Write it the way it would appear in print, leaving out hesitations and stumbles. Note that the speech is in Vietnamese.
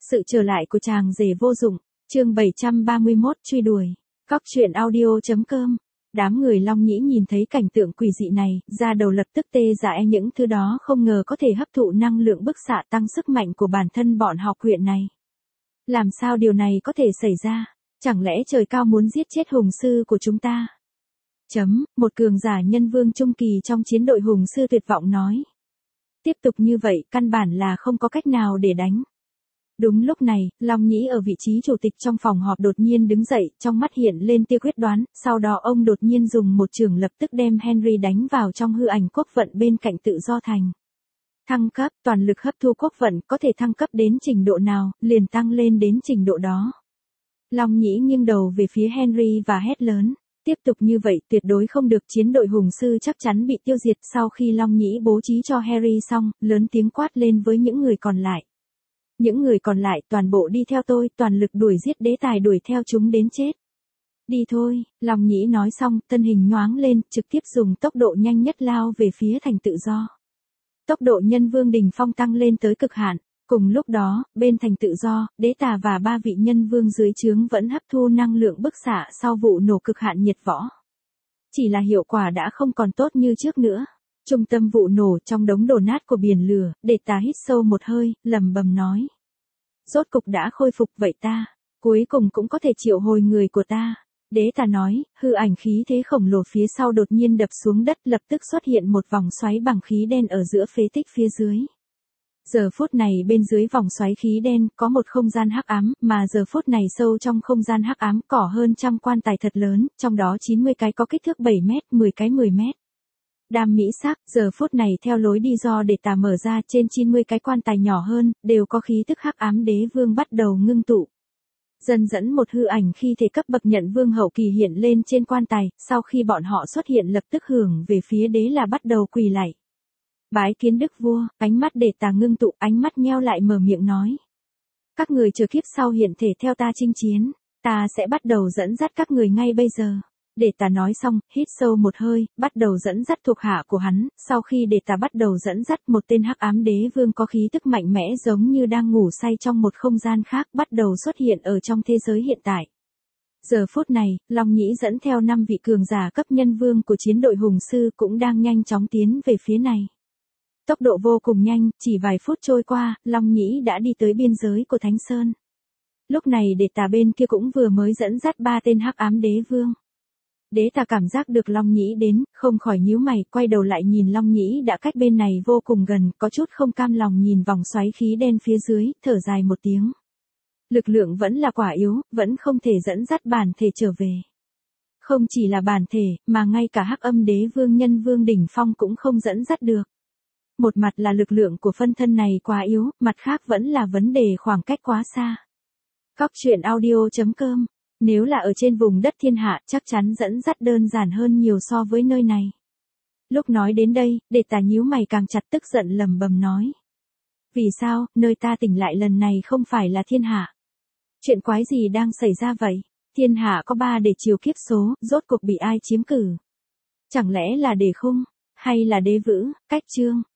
Sự trở lại của chàng rể vô dụng, chương 731 truy đuổi. Cóc truyện audio.com. Đám người Long Nhĩ nhìn thấy cảnh tượng quỷ dị này, da đầu lập tức tê dại, những thứ đó không ngờ có thể hấp thụ năng lượng bức xạ tăng sức mạnh của bản thân bọn họ huyện này. Làm sao điều này có thể xảy ra? Chẳng lẽ trời cao muốn giết chết hùng sư của chúng ta? Một cường giả nhân vương trung kỳ trong chiến đội hùng sư tuyệt vọng nói. Tiếp tục như vậy, căn bản là không có cách nào để đánh. Đúng lúc này, Long Nhĩ ở vị trí chủ tịch trong phòng họp đột nhiên đứng dậy, trong mắt hiện lên tia quyết đoán, sau đó ông đột nhiên dùng một chưởng lập tức đem Henry đánh vào trong hư ảnh quốc vận bên cạnh tự do thành. Thăng cấp, toàn lực hấp thu quốc vận, có thể thăng cấp đến trình độ nào, liền tăng lên đến trình độ đó. Long Nhĩ nghiêng đầu về phía Henry và hét lớn. Tiếp tục như vậy tuyệt đối không được, chiến đội hùng sư chắc chắn bị tiêu diệt. Sau khi Long Nhĩ bố trí cho Harry xong, lớn tiếng quát lên với những người còn lại. Những người còn lại toàn bộ đi theo tôi, toàn lực đuổi giết đế tài, đuổi theo chúng đến chết. Đi thôi, Long Nhĩ nói xong, thân hình nhoáng lên, trực tiếp dùng tốc độ nhanh nhất lao về phía thành tự do. Tốc độ nhân vương đỉnh phong tăng lên tới cực hạn. Cùng lúc đó, bên thành tự do, đế tà và 3 vị nhân vương dưới trướng vẫn hấp thu năng lượng bức xạ sau vụ nổ cực hạn nhiệt võ. Chỉ là hiệu quả đã không còn tốt như trước nữa. Trung tâm vụ nổ trong đống đổ nát của biển lửa, đế tà hít sâu một hơi, lẩm bẩm nói. Rốt cục đã khôi phục vậy ta, cuối cùng cũng có thể triệu hồi người của ta. Đế tà nói, hư ảnh khí thế khổng lồ phía sau đột nhiên đập xuống đất, lập tức xuất hiện một vòng xoáy bằng khí đen ở giữa phế tích phía dưới. Giờ phút này bên dưới vòng xoáy khí đen có một không gian hắc ám, mà giờ phút này sâu trong không gian hắc ám có hơn 100 quan tài thật lớn, trong đó 90 cái có kích thước 7 mét, 10 cái 10 mét. Đam mỹ sắc, giờ phút này theo lối đi do để tà mở ra, trên 90 cái quan tài nhỏ hơn, đều có khí tức hắc ám đế vương bắt đầu ngưng tụ. Dần dẫn một hư ảnh khi thể cấp bậc nhận vương hậu kỳ hiện lên trên quan tài, sau khi bọn họ xuất hiện lập tức hưởng về phía đế là bắt đầu quỳ lạy. Bái kiến đức vua, ánh mắt để tà ngưng tụ, ánh mắt nheo lại mở miệng nói. Các người chờ kiếp sau hiện thể theo ta chinh chiến, ta sẽ bắt đầu dẫn dắt các người ngay bây giờ. Để tà nói xong, hít sâu một hơi, bắt đầu dẫn dắt thuộc hạ của hắn, sau khi để tà bắt đầu dẫn dắt, một tên hắc ám đế vương có khí tức mạnh mẽ giống như đang ngủ say trong một không gian khác bắt đầu xuất hiện ở trong thế giới hiện tại. Giờ phút này, Long Nhĩ dẫn theo 5 vị cường giả cấp nhân vương của chiến đội hùng sư cũng đang nhanh chóng tiến về phía này. Tốc độ vô cùng nhanh, chỉ vài phút trôi qua, Long Nhĩ đã đi tới biên giới của Thánh Sơn. Lúc này đế tà bên kia cũng vừa mới dẫn dắt 3 tên hắc ám đế vương. Đế tà cảm giác được Long Nhĩ đến, không khỏi nhíu mày, quay đầu lại nhìn Long Nhĩ đã cách bên này vô cùng gần, có chút không cam lòng nhìn vòng xoáy khí đen phía dưới, thở dài một tiếng. Lực lượng vẫn là quả yếu, vẫn không thể dẫn dắt bản thể trở về. Không chỉ là bản thể, mà ngay cả hắc âm đế vương nhân vương đỉnh phong cũng không dẫn dắt được. Một mặt là lực lượng của phân thân này quá yếu, mặt khác vẫn là vấn đề khoảng cách quá xa. Cóc truyện audio.com. Nếu là ở trên vùng đất thiên hạ, chắc chắn dẫn dắt đơn giản hơn nhiều so với nơi này. Lúc nói đến đây, đế tà nhíu mày càng chặt, tức giận lẩm bẩm nói. Vì sao, nơi ta tỉnh lại lần này không phải là thiên hạ? Chuyện quái gì đang xảy ra vậy? Thiên hạ có 3 để chiều kiếp số, rốt cuộc bị ai chiếm cử? Chẳng lẽ là đế khung, hay là đế vữ, cách chương?